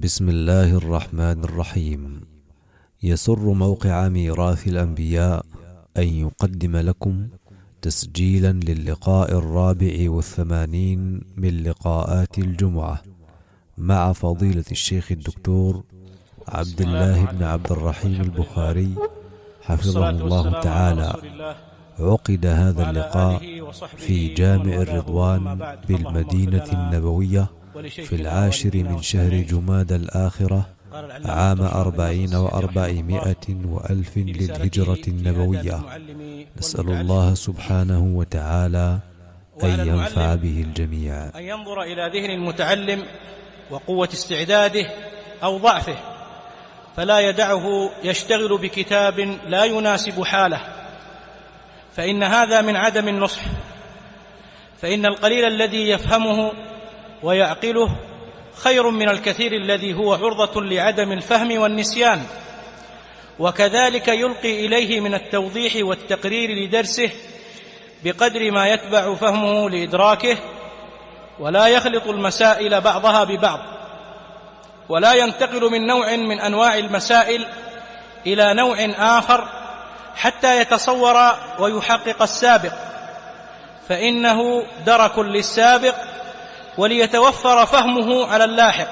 بسم الله الرحمن الرحيم. يسر موقع ميراث الأنبياء أن يقدم لكم تسجيلا للقاء 84 من لقاءات الجمعة مع فضيلة الشيخ الدكتور عبد الله بن عبد الرحيم البخاري حفظه الله تعالى. عقد هذا اللقاء في جامع الرضوان بالمدينة النبوية في 10 من شهر جمادى الآخرة عام 40 و400 وألف للهجرة النبوية. نسأل الله سبحانه وتعالى أن ينفع به الجميع. أن ينظر إلى ذهن المتعلم وقوة استعداده أو ضعفه، فلا يدعه يشتغل بكتاب لا يناسب حاله، فإن هذا من عدم النصح. فإن القليل الذي يفهمه ويعقله خير من الكثير الذي هو عرضة لعدم الفهم والنسيان. وكذلك يلقي إليه من التوضيح والتقرير لدرسه بقدر ما يتبع فهمه لإدراكه، ولا يخلط المسائل بعضها ببعض، ولا ينتقل من نوع من أنواع المسائل إلى نوع آخر حتى يتصور ويحقق السابق، فإنه درك للسابق وليتوفر فهمه على اللاحق.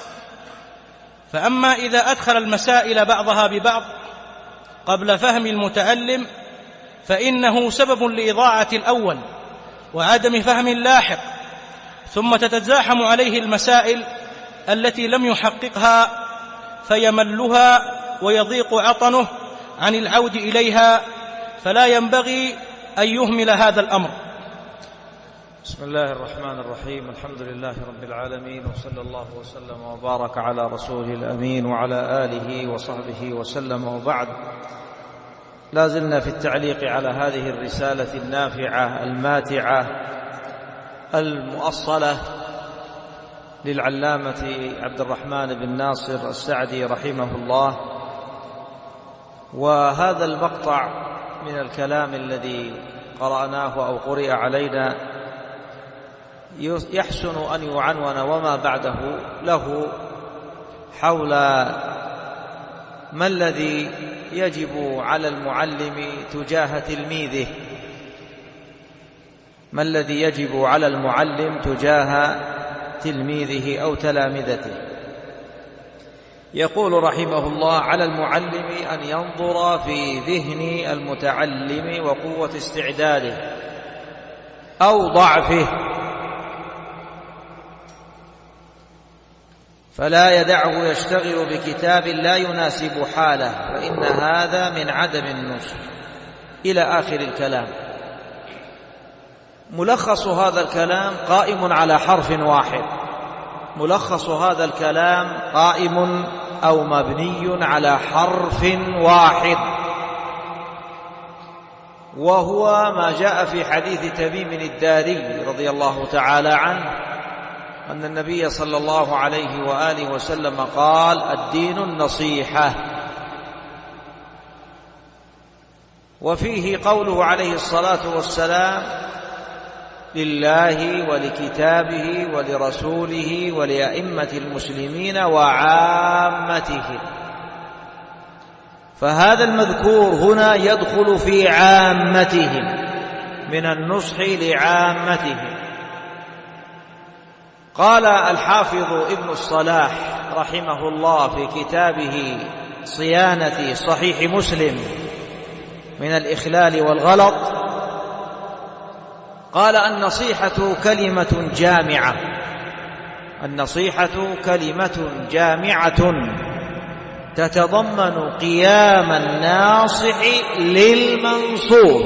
فأما إذا أدخل المسائل بعضها ببعض قبل فهم المتعلم فإنه سبب لإضاعة الأول وعدم فهم اللاحق، ثم تتزاحم عليه المسائل التي لم يحققها فيملها ويضيق عطنه عن العود إليها، فلا ينبغي أن يهمل هذا الأمر. بسم الله الرحمن الرحيم. الحمد لله رب العالمين، وصلى الله وسلم وبارك على رسوله الأمين وعلى آله وصحبه وسلم، وبعد. لا زلنا في التعليق على هذه الرسالة النافعة الماتعة المؤصلة للعلامة عبد الرحمن بن ناصر السعدي رحمه الله. وهذا المقطع من الكلام الذي قرأناه أو قرئ علينا يحسن أن يعنون وما بعده له حول ما الذي يجب على المعلم تجاه تلميذه، ما الذي يجب على المعلم تجاه تلميذه أو تلامذته. يقول رحمه الله: على المعلم أن ينظر في ذهن المتعلم وقوة استعداده أو ضعفه، فلا يدعه يشتغل بكتاب لا يناسب حاله، فإن هذا من عدم النصح، إلى آخر الكلام. ملخص هذا الكلام قائم على حرف واحد، ملخص هذا الكلام قائم أو مبني على حرف واحد، وهو ما جاء في حديث تميم الداري رضي الله تعالى عنه أن النبي صلى الله عليه وآله وسلم قال: الدين النصيحة. وفيه قوله عليه الصلاة والسلام: لله ولكتابه ولرسوله ولأئمة المسلمين وعامتهم. فهذا المذكور هنا يدخل في عامتهم، من النصح لعامتهم. قال الحافظ ابن الصلاح رحمه الله في كتابه صيانة صحيح مسلم من الإخلال والغلط، قال: النصيحة كلمة جامعة، النصيحة كلمة جامعة تتضمن قيام الناصح للمنصوح،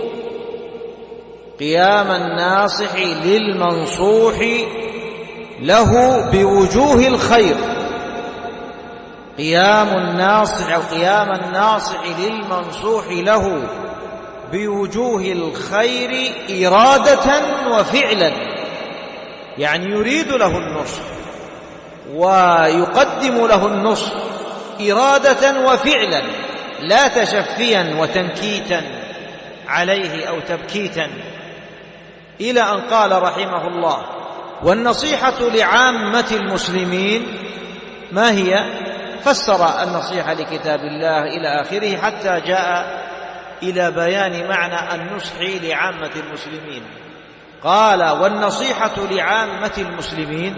قيام الناصح للمنصوح له بوجوه الخير، قيام الناصح أو قيام الناصح للمنصوح له بوجوه الخير إرادة وفعلا، يعني يريد له النصح ويقدم له النصح إرادة وفعلا، لا تشفيا وتنكيتا عليه أو تبكيتا، إلى أن قال رحمه الله: والنصيحة لعامة المسلمين ما هي؟ فسر النصيحة لكتاب الله إلى آخره حتى جاء إلى بيان معنى النصح لعامة المسلمين. قال: والنصيحة لعامة المسلمين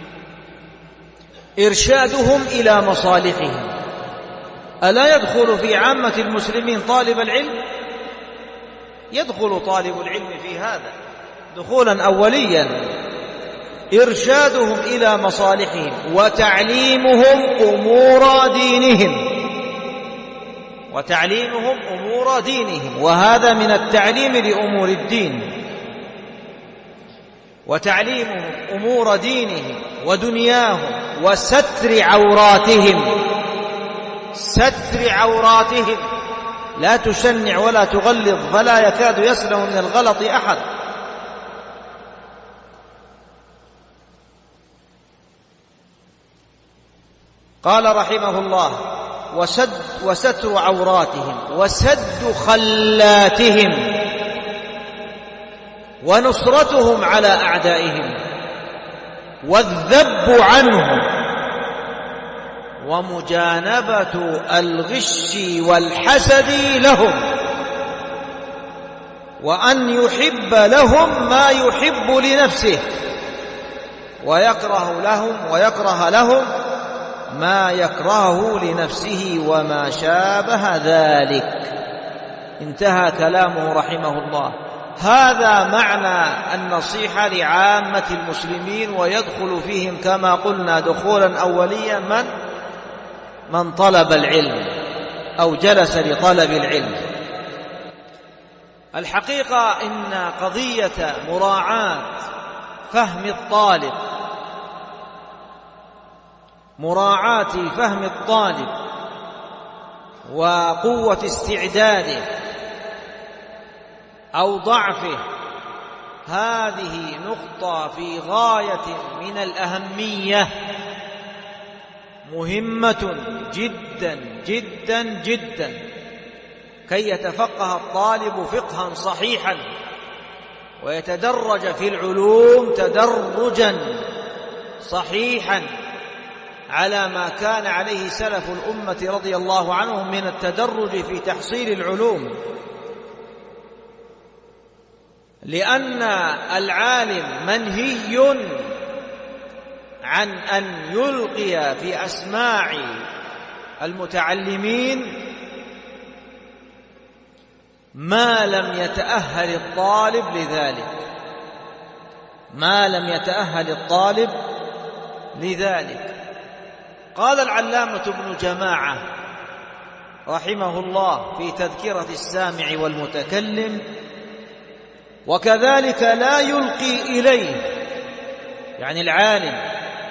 إرشادهم إلى مصالحهم. ألا يدخل في عامة المسلمين طالب العلم؟ يدخل طالب العلم في هذا دخولا أوليا. إرشادهم إلى مصالحهم وتعليمهم أمور دينهم، وهذا من التعليم لأمور الدين. وتعليمهم أمور دينهم ودنياهم وستر عوراتهم، لا تشنع ولا تغلظ فلا يكاد يسلم من الغلط أحد. قال رحمه الله: وستر عوراتهم وسد خلاتهم ونصرتهم على أعدائهم والذب عنهم ومجانبة الغش والحسد لهم، وأن يحب لهم ما يحب لنفسه ويكره لهم ما يكرهه لنفسه وما شابه ذلك. انتهى كلامه رحمه الله. هذا معنى النصيحة لعامة المسلمين، ويدخل فيهم كما قلنا دخولا أوليا من طلب العلم أو جلس لطلب العلم. الحقيقة إن قضية مراعاة فهم الطالب وقوة استعداده أو ضعفه، هذه نقطة في غاية من الأهمية، مهمة جدا جدا جدا، كي يتفقه الطالب فقها صحيحا ويتدرج في العلوم تدرجا صحيحا على ما كان عليه سلف الأمة رضي الله عنهم من التدرج في تحصيل العلوم. لأن العالم منهي عن أن يلقي في أسماع المتعلمين ما لم يتأهل الطالب لذلك. قال العلامة ابن جماعة رحمه الله في تذكرة السامع والمتكلم: وكذلك لا يلقي إليه، يعني العالم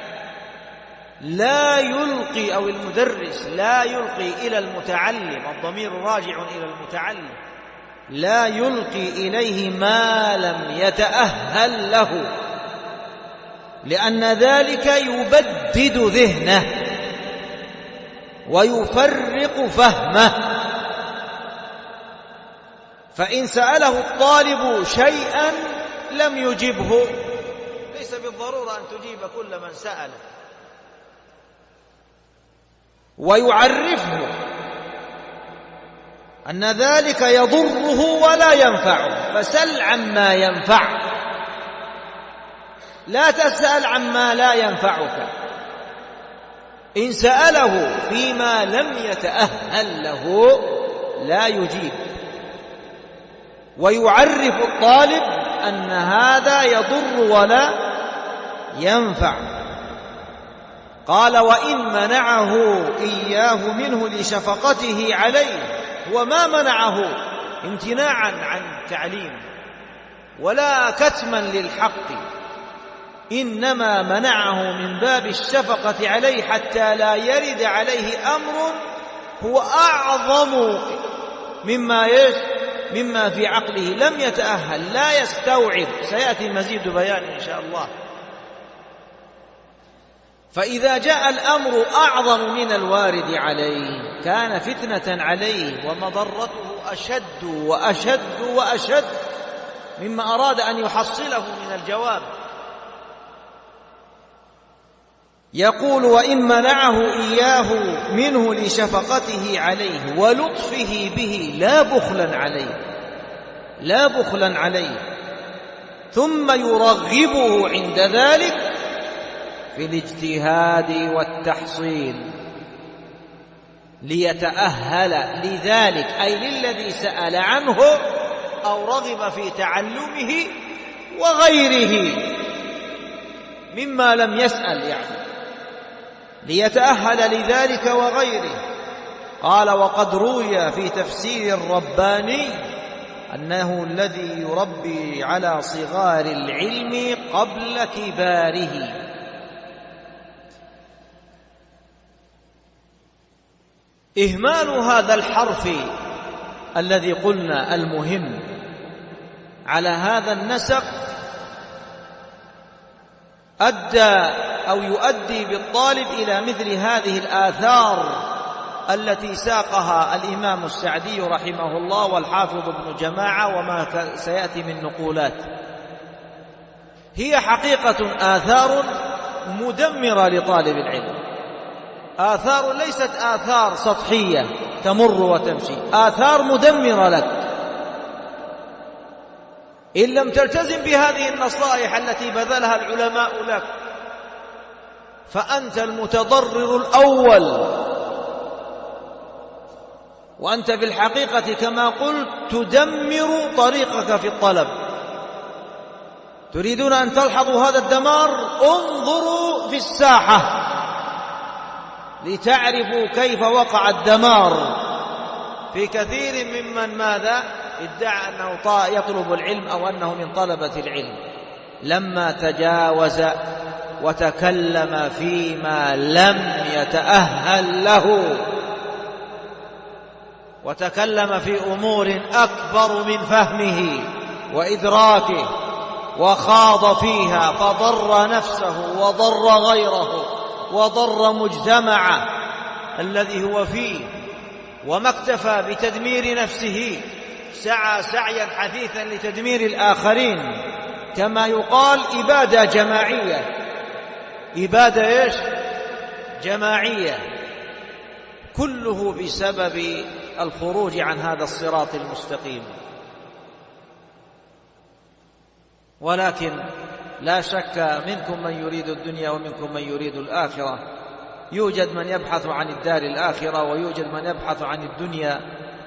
لا يلقي أو المدرس لا يلقي إلى المتعلم، الضمير راجع إلى المتعلم، لا يلقي إليه ما لم يتأهل له، لأن ذلك يبدد ذهنه ويفرق فهمه. فإن سأله الطالب شيئا لم يجبه، ليس بالضرورة أن تجيب كل من سأله، ويعرفه أن ذلك يضره ولا ينفعه، فسل عما ينفع، لا تسأل عما لا ينفعك. إن سأله فيما لم يتأهل له لا يجيب، ويعرف الطالب أن هذا يضر ولا ينفع. قال: وإن منعه إياه منه لشفقته عليه، وما منعه امتناعا عن تعليم ولا كتما للحق، إنما منعه من باب الشفقة عليه حتى لا يرد عليه أمر هو أعظم مما في عقله لم يتأهل، لا يستوعب. سيأتي مزيد بيان إن شاء الله. فإذا جاء الأمر أعظم من الوارد عليه كان فتنة عليه ومضرته أشد وأشد وأشد مما أراد أن يحصله من الجواب. يقول: وإن منعه إياه منه لشفقته عليه ولطفه به لا بخلا عليه ثم يرغبه عند ذلك في الاجتهاد والتحصيل ليتأهل لذلك، أي للذي سأل عنه أو رغب في تعلمه وغيره مما لم يسأل، يعني ليتأهل لذلك وغيره. قال: وقد روي في تفسير الرباني أنه الذي يربي على صغار العلم قبل كباره. إهمال هذا الحرف الذي قلنا المهم على هذا النسق أدى أو يؤدي بالطالب إلى مثل هذه الآثار التي ساقها الإمام السعدي رحمه الله والحافظ ابن جماعة وما سيأتي من نقولات. هي حقيقة آثار مدمرة لطالب العلم، آثار ليست آثار سطحية تمر وتمشي، آثار مدمرة لك إن لم تلتزم بهذه النصائح التي بذلها العلماء لك، فأنت المتضرر الأول، وأنت في الحقيقة كما قلت تدمر طريقك في الطلب. تريدون أن تلحظوا هذا الدمار؟ انظروا في الساحة لتعرفوا كيف وقع الدمار في كثير ممن ماذا ادعى أنه يطلب العلم أو أنه من طلبة العلم، لما تجاوز وتكلم فيما لم يتأهل له، وتكلم في أمور أكبر من فهمه وإدراكه وخاض فيها، فضر نفسه وضر غيره وضر مجتمعه الذي هو فيه، وما اكتفى بتدمير نفسه، سعى سعيا حثيثا لتدمير الآخرين، كما يقال إبادة جماعية. إبادة إيش؟ جماعية، كله بسبب الخروج عن هذا الصراط المستقيم. ولكن لا شك منكم من يريد الدنيا ومنكم من يريد الآخرة، يوجد من يبحث عن الدار الآخرة ويوجد من يبحث عن الدنيا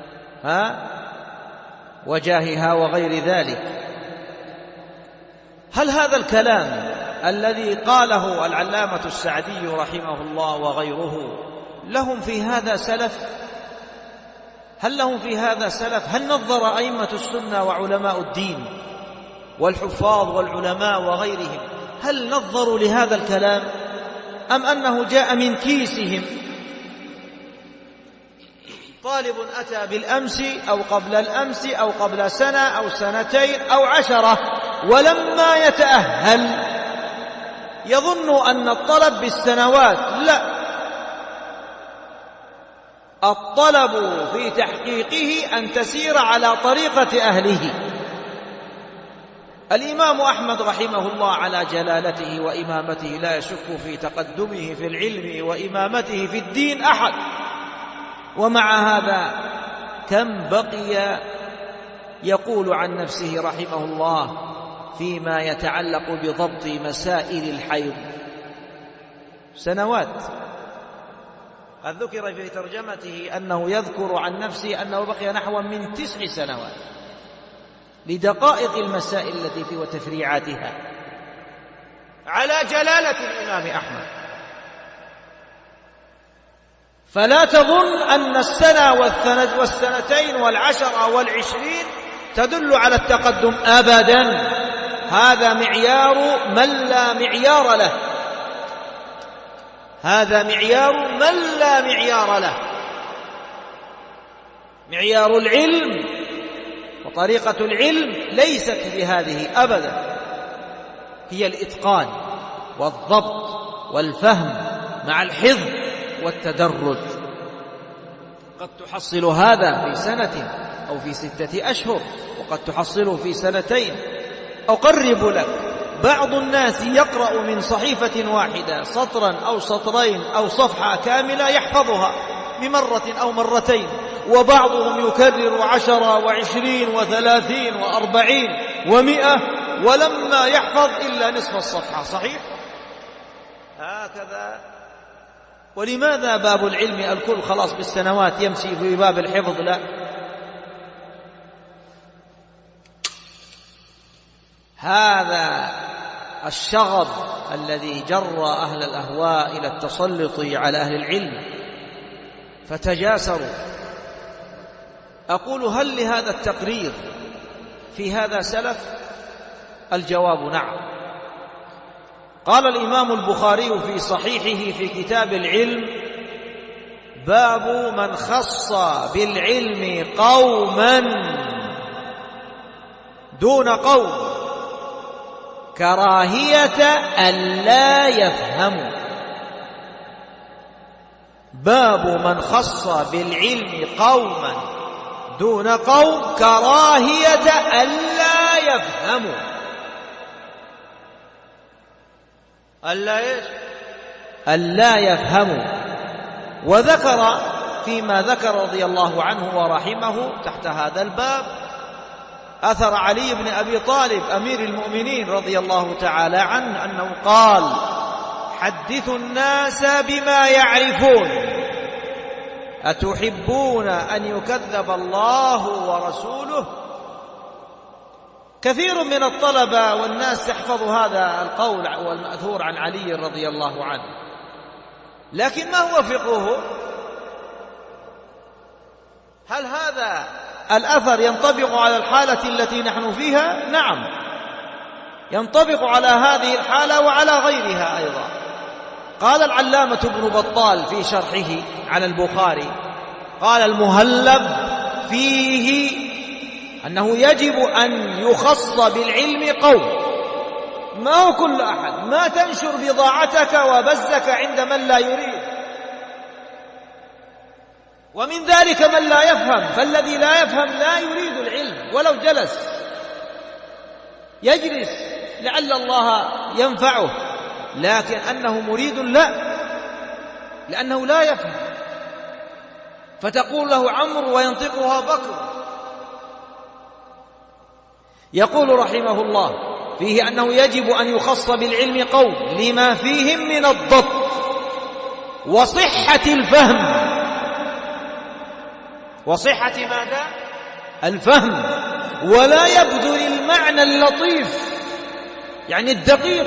وجاهها وغير ذلك. هل هذا الكلام الذي قاله العلامة السعدي رحمه الله وغيره لهم في هذا سلف؟ هل لهم في هذا سلف؟ هل نظر أئمة السنة وعلماء الدين والحفاظ والعلماء وغيرهم هل نظروا لهذا الكلام، أم أنه جاء من كيسهم؟ طالب أتى بالأمس أو قبل الأمس أو قبل سنة أو سنتين أو 10 ولما يتأهل يظن أن الطلب بالسنوات. لا، الطلب في تحقيقه أن تسير على طريقة أهله. الإمام أحمد رحمه الله على جلالته وإمامته لا يشك في تقدمه في العلم وإمامته في الدين أحد، ومع هذا كم بقي يقول عن نفسه رحمه الله فيما يتعلق بضبط مسائل الحيض؟ سنوات. قد ذكر في ترجمته أنه يذكر عن نفسه أنه بقي نحو من 9 سنوات لدقائق المسائل التي فيه وتفريعاتها، على جلالة الإمام أحمد. فلا تظن أن السنة والسنتين 10 و20 تدل على التقدم أبدا، هذا معيار من لا معيار له، هذا معيار من لا معيار له. معيار العلم وطريقة العلم ليست بهذه أبدا، هي الإتقان والضبط والفهم مع الحفظ والتدرج. قد تحصل هذا في سنة أو في 6 أشهر، وقد تحصله في 2 سنين. أقرب لك بعض الناس يقرأ من صحيفة واحدة سطرا أو سطرين أو صفحة كاملة يحفظها بمرة أو مرتين، وبعضهم يكرر 10 و20 و30 و40 و100 ولما يحفظ إلا نصف الصفحة. صحيح؟ هكذا. ولماذا باب العلم الكل خلاص بالسنوات يمشي في باب الحفظ؟ لا، هذا الشغب الذي جر أهل الأهواء إلى التسلط على أهل العلم فتجاسروا. أقول هل لهذا التقرير في هذا سلف؟ الجواب نعم. قال الإمام البخاري في صحيحه في كتاب العلم: باب من خص بالعلم قوما دون قوم كراهية ألا يفهموا. باب من خص بالعلم قوما دون قوم كراهية ألا يفهموا. ألا يفهموا. وذكر فيما ذكر رضي الله عنه ورحمه تحت هذا الباب أثر علي بن أبي طالب أمير المؤمنين رضي الله تعالى عنه أنه قال: حدثوا الناس بما يعرفون، أتحبون أن يكذب الله ورسوله؟ كثير من الطلبة والناس تحفظ هذا القول والمأثور عن علي رضي الله عنه، لكن ما هو فقهه؟ هل هذا الأثر ينطبق على الحالة التي نحن فيها؟ نعم، ينطبق على هذه الحالة وعلى غيرها أيضا. قال العلامة ابن بطال في شرحه على البخاري، قال: المهلب فيه أنه يجب أن يخص بالعلم قوم، ما هو كل أحد، ما تنشر بضاعتك وبزك عند من لا يريد. ومن ذلك من لا يفهم، فالذي لا يفهم لا يريد العلم ولو جلس يجلس لعل الله ينفعه، لكن أنه مريد لا، لأنه لا يفهم، فتقول له عمرو وينطقها بكر. يقول رحمه الله فيه أنه يجب أن يخص بالعلم قوم لما فيهم من الضبط وصحة الفهم. وصحة ماذا؟ الفهم. ولا يبذل المعنى اللطيف يعني الدقيق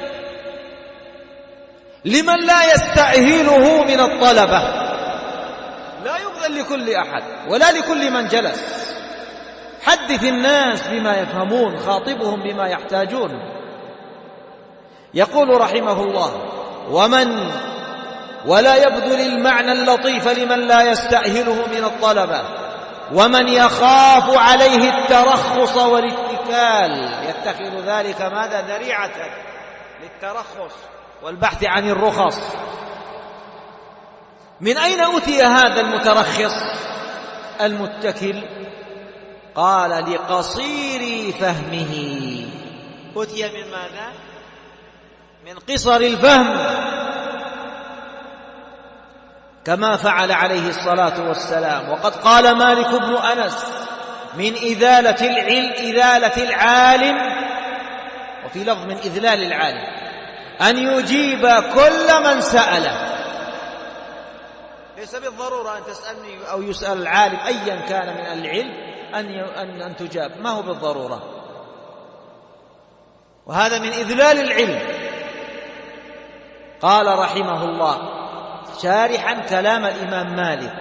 لمن لا يستأهله من الطلبة، لا يبذل لكل أحد ولا لكل من جلس. حدث الناس بما يفهمون، خاطبهم بما يحتاجون. يقول رحمه الله: ولا يبذل المعنى اللطيف لمن لا يستأهله من الطلبة، ومن يخاف عليه الترخص والاتكال يتخذ ذلك ماذا؟ ذريعة للترخص والبحث عن الرخص. من أين أتي هذا المترخص المتكل؟ قال: لقصير فهمه. أتي من ماذا؟ من قصر الفهم، كما فعل عليه الصلاة والسلام. وقد قال مالك بن أنس: من إذالة العالم، وفي لفظ من إذلال العالم، أن يجيب كل من سأله. ليس بالضرورة أن تسألني أو يسأل العالم أيا كان من العلم أن تجاب، ما هو بالضرورة. وهذا من إذلال العلم. قال رحمه الله شارحا كلام الإمام مالك: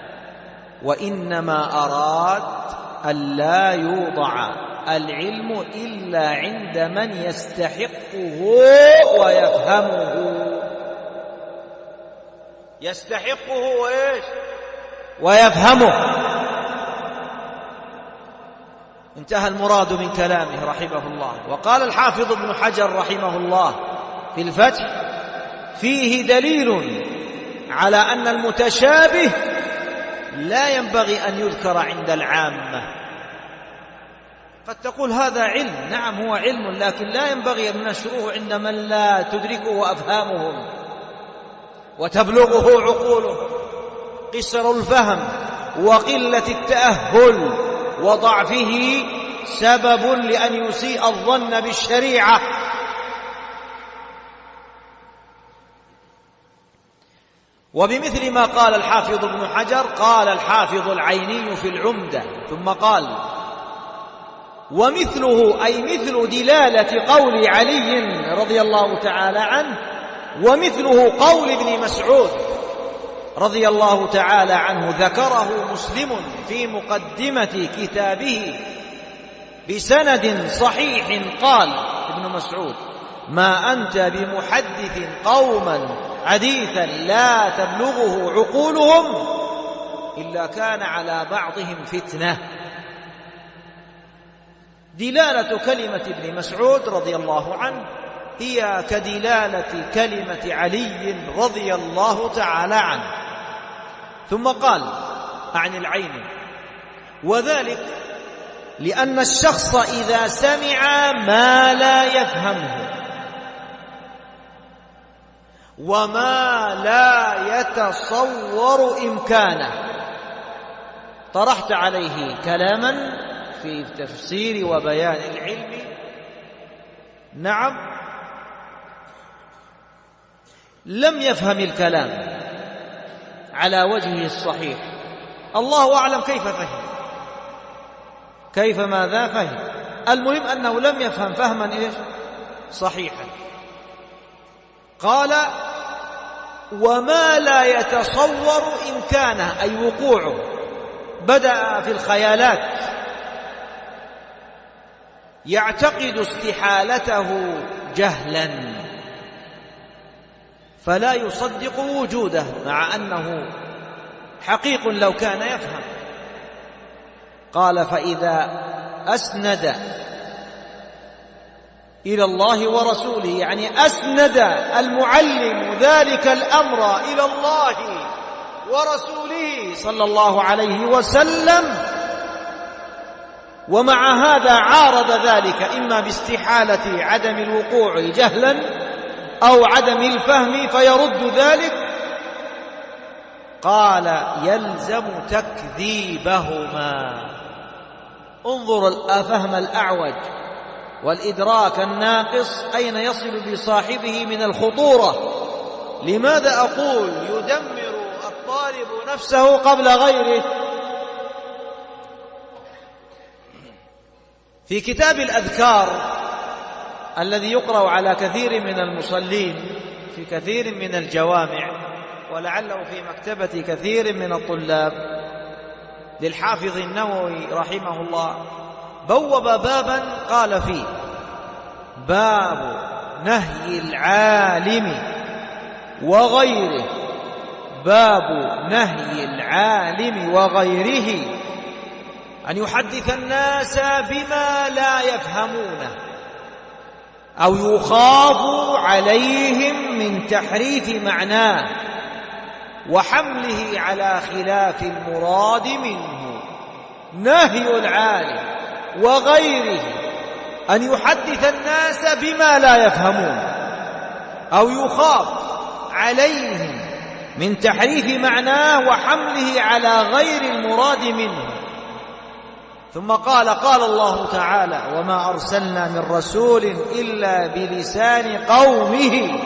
وإنما أراد أن لا يوضع العلم إلا عند من يستحقه ويفهمه. يستحقه وإيش؟ ويفهمه. انتهى المراد من كلامه رحمه الله. وقال الحافظ ابن حجر رحمه الله في الفتح: فيه دليل على أن المتشابه لا ينبغي أن يذكر عند العامة، قد تقول هذا علم، نعم هو علم، لكن لا ينبغي أن ننشره عند من لا تدركه أفهامهم وتبلغه عقولهم. قصر الفهم وقلة التأهل وضعفه سبب لأن يسيء الظن بالشريعة. وبمثل ما قال الحافظ ابن حجر، قال الحافظ العيني في العمدة ثم قال: ومثله أي مثل دلالة قول علي رضي الله تعالى عنه، ومثله قول ابن مسعود رضي الله تعالى عنه ذكره مسلم في مقدمة كتابه بسند صحيح. قال ابن مسعود: ما أنت بمحدث قوما حديثا لا تبلغه عقولهم إلا كان على بعضهم فتنة. دلالة كلمة ابن مسعود رضي الله عنه هي كدلالة كلمة علي رضي الله تعالى عنه. ثم قال عن العين: وذلك لأن الشخص إذا سمع ما لا يفهمه وما لا يتصور إمكانه. طرحت عليه كلاما في تفسير وبيان العلم. نعم، لم يفهم الكلام على وجهه الصحيح، الله أعلم كيف فهم، كيف ماذا فهم. المهم أنه لم يفهم فهما صحيحا. قال: وما لا يتصور إمكانه أي وقوعه، بدأ في الخيالات، يعتقد استحالته جهلا فلا يصدق وجوده، مع أنه حقيق لو كان يفهم. قال: فإذا أسند إلى الله ورسوله، يعني أسند المعلم ذلك الأمر إلى الله ورسوله صلى الله عليه وسلم، ومع هذا عارض ذلك إما باستحالة عدم الوقوع جهلا أو عدم الفهم فيرد ذلك، قال: يلزم تكذيبهما. انظر الفهم الأعوج والإدراك الناقص أين يصل بصاحبه من الخطورة. لماذا أقول يدمر الطالب نفسه قبل غيره؟ في كتاب الأذكار الذي يقرأ على كثير من المصلين في كثير من الجوامع، ولعله في مكتبة كثير من الطلاب، للحافظ النووي رحمه الله، بوب بابا قال فيه: باب نهي العالم وغيره، باب نهي العالم وغيره أن يحدث الناس بما لا يفهمونه أو يخاف عليهم من تحريف معناه وحمله على خلاف المراد منه. نهي العالم وغيره أن يحدث الناس بما لا يفهمون أو يخاف عليهم من تحريف معناه وحمله على غير المراد منه. ثم قال: قال الله تعالى: وما أرسلنا من رسول إلا بلسان قومه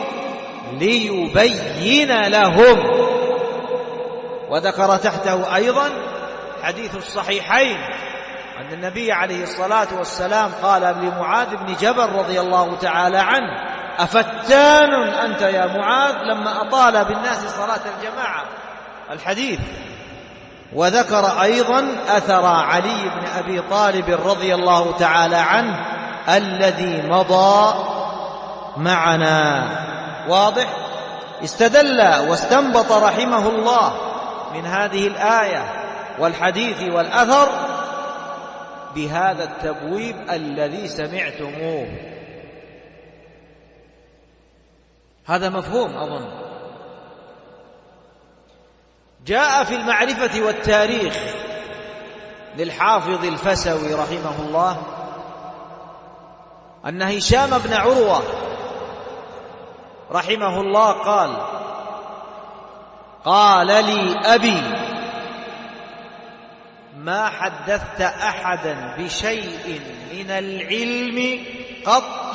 ليبين لهم. وذكر تحته أيضا حديث الصحيحين أن النبي عليه الصلاة والسلام قال لمعاذ بن جبل رضي الله تعالى عنه: أفتان أنت يا معاذ، لما أطال بالناس صلاة الجماعة، الحديث. وذكر أيضا أثر علي بن أبي طالب رضي الله تعالى عنه الذي مضى معنا. واضح؟ استدل واستنبط رحمه الله من هذه الآية والحديث والأثر بهذا التبويب الذي سمعتموه. هذا مفهوم أظن. جاء في المعرفة والتاريخ للحافظ الفسوي رحمه الله أن هشام بن عروة رحمه الله قال لي أبي: ما حدثت أحدا بشيء من العلم قط.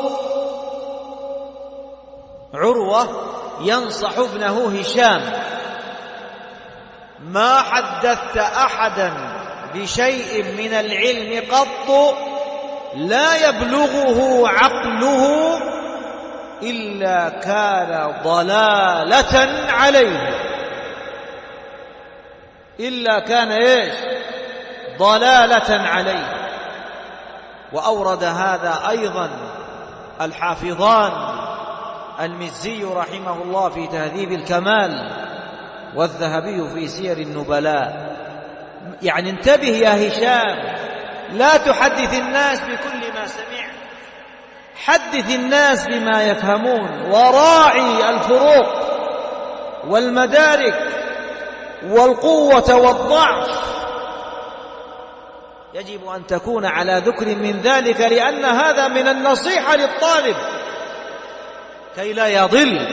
عروة ينصح ابنه هشام: ما حدثت أحدا بشيء من العلم قط لا يبلغه عقله إلا كان ضلالة عليه. إلا كان إيش؟ ضلالة عليه. وأورد هذا أيضا الحافظان المزي رحمه الله في تهذيب الكمال، والذهبي في سير النبلاء. يعني انتبه يا هشام، لا تحدث الناس بكل ما سمعت، حدث الناس بما يفهمون، وراعي الفروق والمدارك والقوة والضعف. يجب أن تكون على ذكر من ذلك، لأن هذا من النصيحة للطالب كي لا يضل.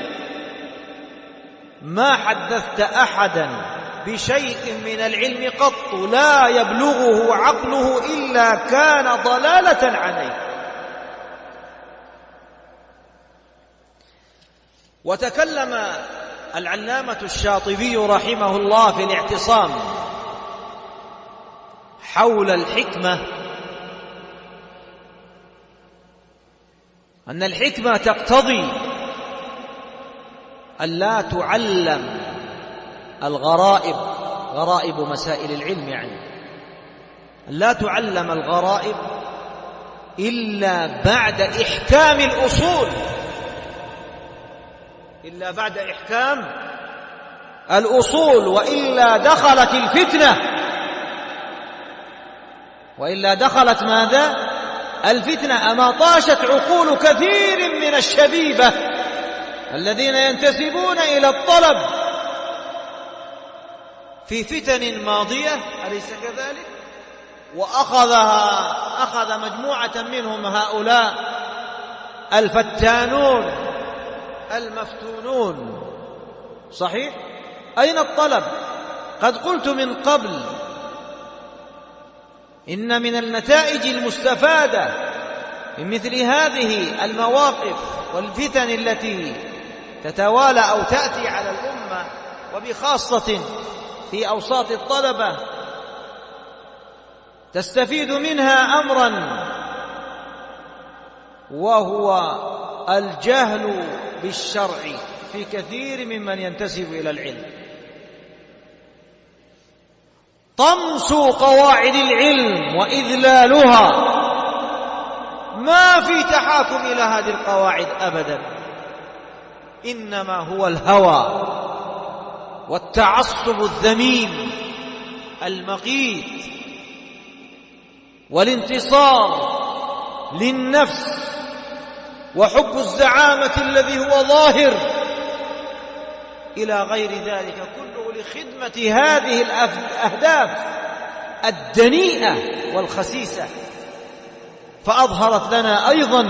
ما حدثت أحدا بشيء من العلم قط لا يبلغه عقله إلا كان ضلالة عليه. وتكلم العلامة الشاطبي رحمه الله في الاعتصام حول الحكمة، أن الحكمة تقتضي أن لا تعلم الغرائب، غرائب مسائل العلم، يعني لا تعلم الغرائب إلا بعد إحكام الأصول، إلا بعد إحكام الأصول، وإلا دخلت الفتنة، وإلا دخلت ماذا؟ الفتنة. أما طاشت عقول كثير من الشبيبة الذين ينتسبون إلى الطلب في فتن ماضية، أليس كذلك؟ أخذ مجموعة منهم هؤلاء الفتانون المفتونون. صحيح؟ أين الطلب؟ قد قلت من قبل إن من النتائج المستفادة من مثل هذه المواقف والفتن التي تتوالى أو تأتي على الأمة، وبخاصة في أوساط الطلبة، تستفيد منها أمرا، وهو الجهل بالشرع في كثير ممن ينتسب إلى العلم. طمس قواعد العلم وإذلالها، ما في تحاكم إلى هذه القواعد أبدا، إنما هو الهوى والتعصب الذميم المقيت والانتصار للنفس وحب الزعامة الذي هو ظاهر إلى غير ذلك، كله لخدمة هذه الأهداف الدنيئة والخسيسة. فأظهرت لنا أيضا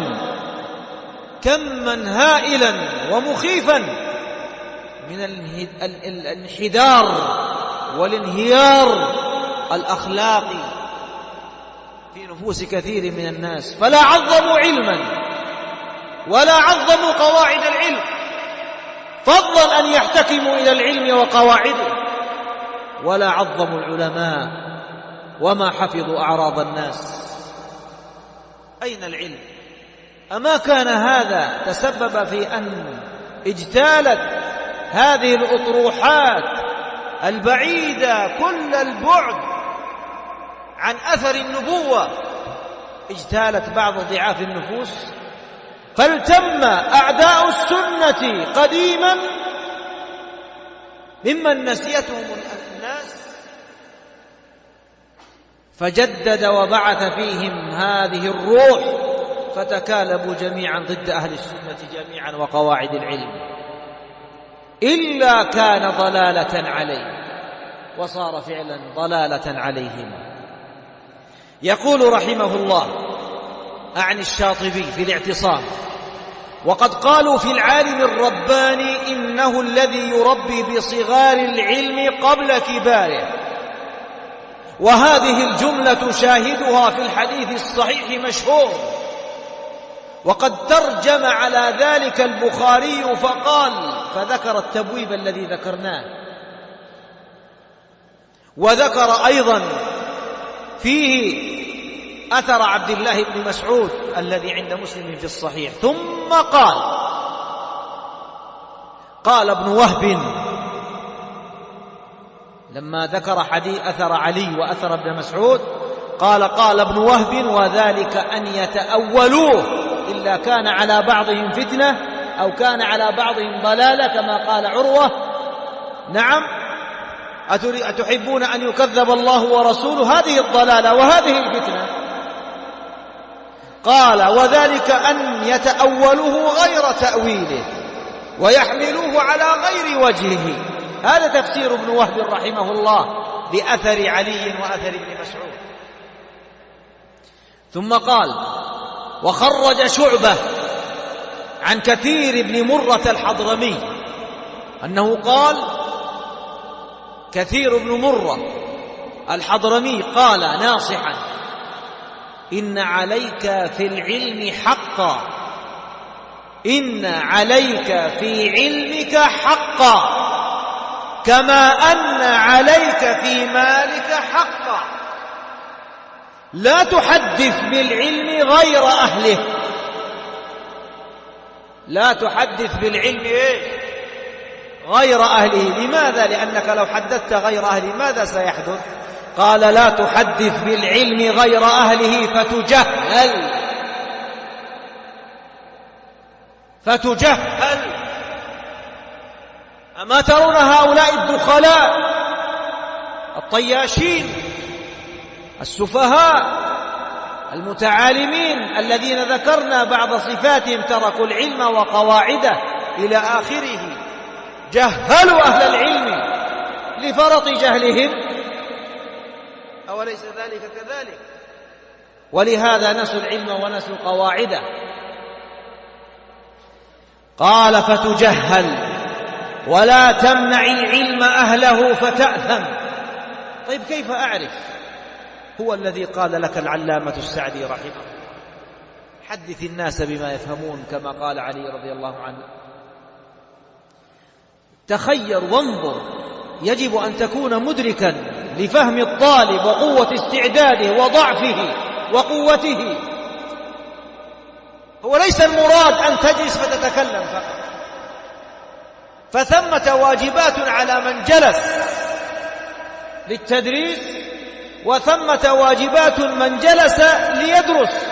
كما هائلا ومخيفا من الانحدار والانهيار الأخلاقي في نفوس كثير من الناس، فلا عظموا علما ولا عظموا قواعد العلم، فضلا أن يحتكموا إلى العلم وقواعده، ولا عظموا العلماء وما حفظوا أعراض الناس. أين العلم؟ أما كان هذا تسبب في أن اجتالت هذه الأطروحات البعيدة كل البعد عن أثر النبوة، اجتالت بعض ضعاف النفوس، فالتم أعداء السنة قديما ممن نسيتهم الناس، فجدد وبعث فيهم هذه الروح، فتكالبوا جميعا ضد أهل السنة جميعا وقواعد العلم، إلا كان ضلالة عليه، وصار فعلا ضلالة عليهم. يقول رحمه الله: أعني الشاطبي في الاعتصام، وقد قالوا في العالم الرباني إنه الذي يربي بصغار العلم قبل كباره، وهذه الجملة شاهدها في الحديث الصحيح مشهور. وقد ترجم على ذلك البخاري فقال، فذكر التبويب الذي ذكرناه، وذكر أيضا فيه أثر عبد الله بن مسعود الذي عند مسلم في الصحيح. ثم قال ابن وهب لما ذكر حديث أثر علي وأثر ابن مسعود، قال ابن وهب: وذلك أن يتأولوه إلا كان على بعضهم فتنة أو كان على بعضهم ضلالة، كما قال عروة: نعم أتحبون أن يكذب الله ورسوله؟ هذه الضلالة وهذه الفتنة. قال: وذلك أن يتأولوه غير تأويله ويحملوه على غير وجهه. هذا تفسير ابن وهب رحمه الله لأثر علي وأثر ابن مسعود. ثم قال: وخرج شعبة عن كثير بن مرة الحضرمي أنه قال، كثير بن مرة الحضرمي قال ناصحا: إن عليك في العلم حقا، إن عليك في علمك حقا، كما أن عليك في مالك حقا. لا تحدث بالعلم غير أهله، لا تحدث بالعلم غير أهله. لماذا؟ لأنك لو حدثت غير أهله ماذا سيحدث؟ قال: لا تحدث بالعلم غير أهله فتجهل. أما ترون هؤلاء الدخلاء الطياشين السفهاء المتعالمين الذين ذكرنا بعض صفاتهم، تركوا العلم وقواعده إلى آخره، جهلوا أهل العلم لفرط جهلهم، أوليس ذلك كذلك؟ ولهذا نسوا العلم ونسوا قواعده. قال: فتجهل ولا تمنع العلم أهله فتأثم. طيب كيف أعرف؟ هو الذي قال لك العلامة السعدي رحمه الله: حدث الناس بما يفهمون، كما قال علي رضي الله عنه. تخير وانظر، يجب أن تكون مدركا لفهم الطالب وقوة استعداده وضعفه وقوته. هو ليس المراد أن تجلس فتتكلم فقط، فثمة واجبات على من جلس للتدريس، وثمة واجبات من جلس ليدرس.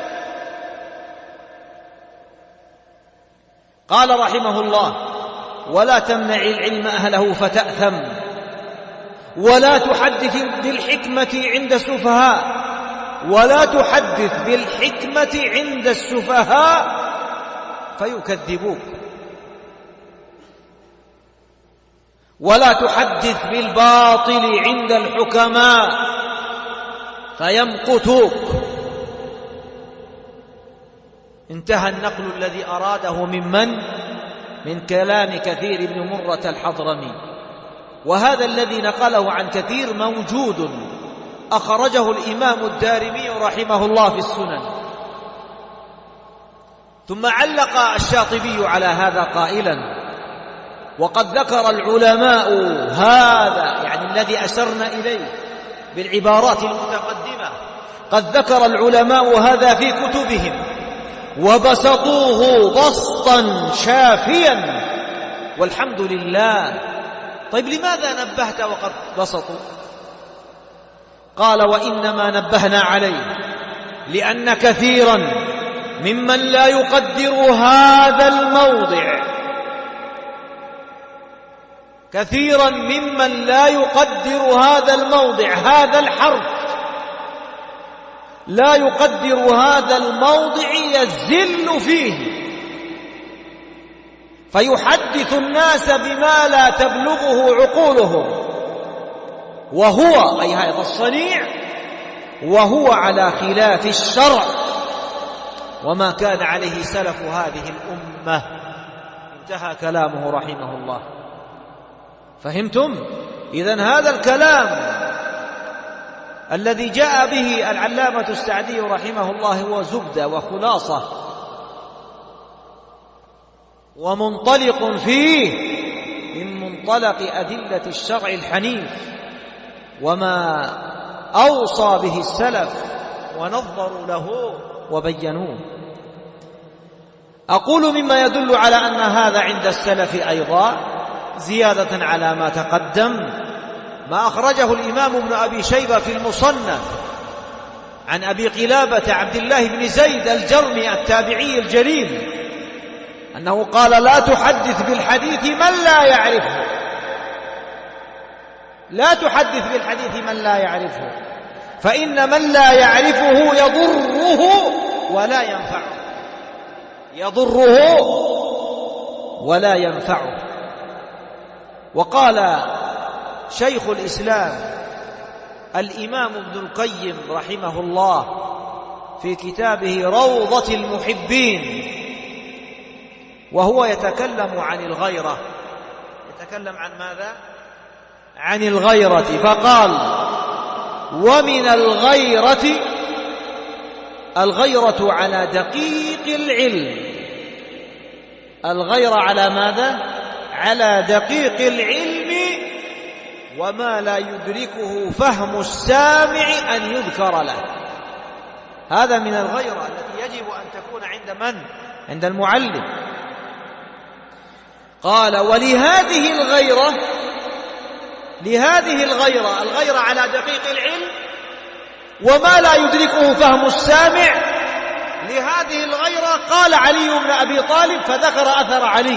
قال رحمه الله: ولا تمنع العلم أهله فتأثم، ولا تحدث بالحكمة عند السفهاء، ولا تحدث بالحكمة عند السفهاء فيكذبوك، ولا تحدث بالباطل عند الحكماء فيمقتوك. انتهى النقل الذي أراده من كلام كثير بن مرة الحضرمي. وهذا الذي نقله عن كثير موجود، أخرجه الإمام الدارمي رحمه الله في السنن. ثم علق الشاطبي على هذا قائلا: وقد ذكر العلماء هذا، يعني الذي أشرنا إليه بالعبارات المتقدمة، قد ذكر العلماء هذا في كتبهم وبسطوه بسطا شافيا، والحمد لله. طيب لماذا نبهت وقد بسطوا؟ قال: وإنما نبهنا عليه لأن كثيرا ممن لا يقدر هذا الموضع، كثيرا ممن لا يقدر هذا الموضع، هذا الحرف لا يقدر هذا الموضع، يزل فيه فيحدث الناس بما لا تبلغه عقولهم، وهو أي هذا الصنيع وهو على خلاف الشرع، وما كان عليه سلف هذه الأمة. انتهى كلامه رحمه الله. فهمتم؟ إذن هذا الكلام الذي جاء به العلامة السعدي رحمه الله هو زبدة وخلاصة ومنطلق فيه من منطلق أدلة الشرع الحنيف وما أوصى به السلف ونظروا له وبينوه. أقول مما يدل على أن هذا عند السلف أيضا زيادة على ما تقدم ما أخرجه الإمام ابن أبي شيبة في المصنف عن أبي قلابة عبد الله بن زيد الجرمي التابعي الجليل أنه قال: لا تحدث بالحديث من لا يعرفه، لا تحدث بالحديث من لا يعرفه، فإن من لا يعرفه يضره ولا ينفعه، يضره ولا ينفعه. وقال شيخ الإسلام الإمام ابن القيم رحمه الله في كتابه روضة المحبين وهو يتكلم عن الغيرة، يتكلم عن ماذا؟ عن الغيرة، فقال: ومن الغيرة على دقيق العلم. الغيرة على ماذا؟ على دقيق العلم وما لا يدركه فهم السامع أن يذكر له. هذا من الغيرة التي يجب أن تكون عند من؟ عند المعلم. قال: ولهذه الغيرة، الغيرة على دقيق العلم وما لا يدركه فهم السامع، لهذه الغيرة قال علي بن أبي طالب، فذكر أثر علي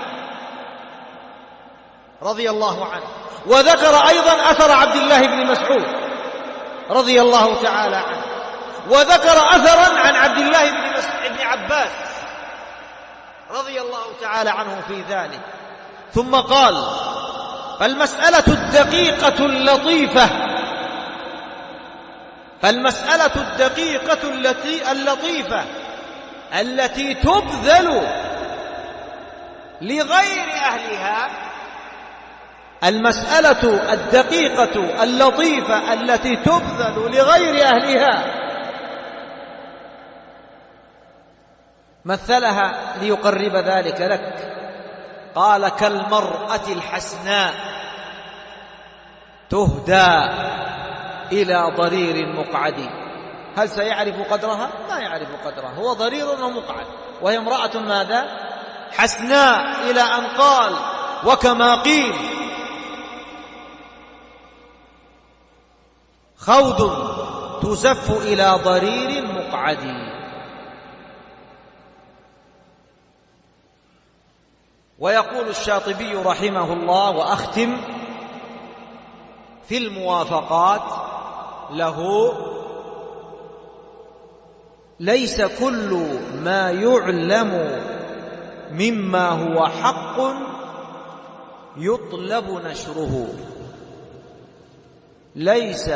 رضي الله عنه، وذكر أيضا أثر عبد الله بن مسعود رضي الله تعالى عنه، وذكر أثرا عن عبد الله بن عباس رضي الله تعالى عنه في ذلك. ثم قال: فالمسألة الدقيقة اللطيفة التي تبذل لغير أهلها، المسألة الدقيقة اللطيفة التي تبذل لغير أهلها، مثلها ليقرب ذلك لك، قال: كالمرأة الحسناء تهدى إلى ضرير مقعد. هل سيعرف قدرها؟ لا يعرف قدرها، هو ضرير ومقعد، وهي امرأة ماذا؟ حسناء، إلى أن قال: وكما قيل: خود تزف إلى ضرير مقعد. ويقول الشاطبي رحمه الله، وأختم في الموافقات له: ليس كل ما يعلم مما هو حق يطلب نشره. ليس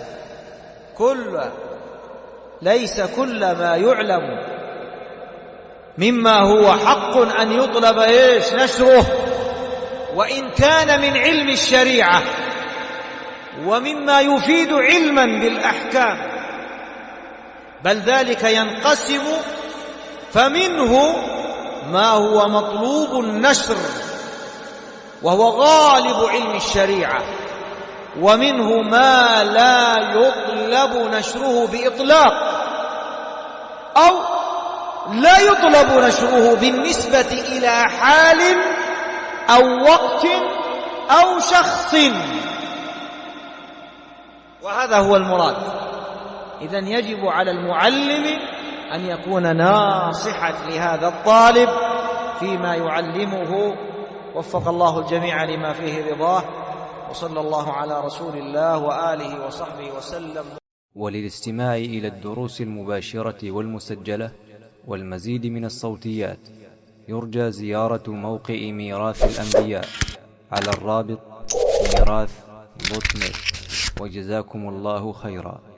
كل ما يعلم مما هو حق أن يطلب نشره، وإن كان من علم الشريعة ومما يفيد علما بالأحكام، بل ذلك ينقسم، فمنه ما هو مطلوب النشر وهو غالب علم الشريعة، ومنه ما لا يطلب نشره بإطلاق، أو لا يطلب نشره بالنسبة إلى حال أو وقت أو شخص، وهذا هو المراد. إذن يجب على المعلم أن يكون ناصحا لهذا الطالب فيما يعلمه. وفق الله الجميع لما فيه رضاه، وصلى الله على رسول الله وآله وصحبه وسلم. وللاستماع إلى الدروس المباشرة والمسجلة والمزيد من الصوتيات يرجى زيارة موقع ميراث الأنبياء على الرابط ميراث.net. وجزاكم الله خيرا.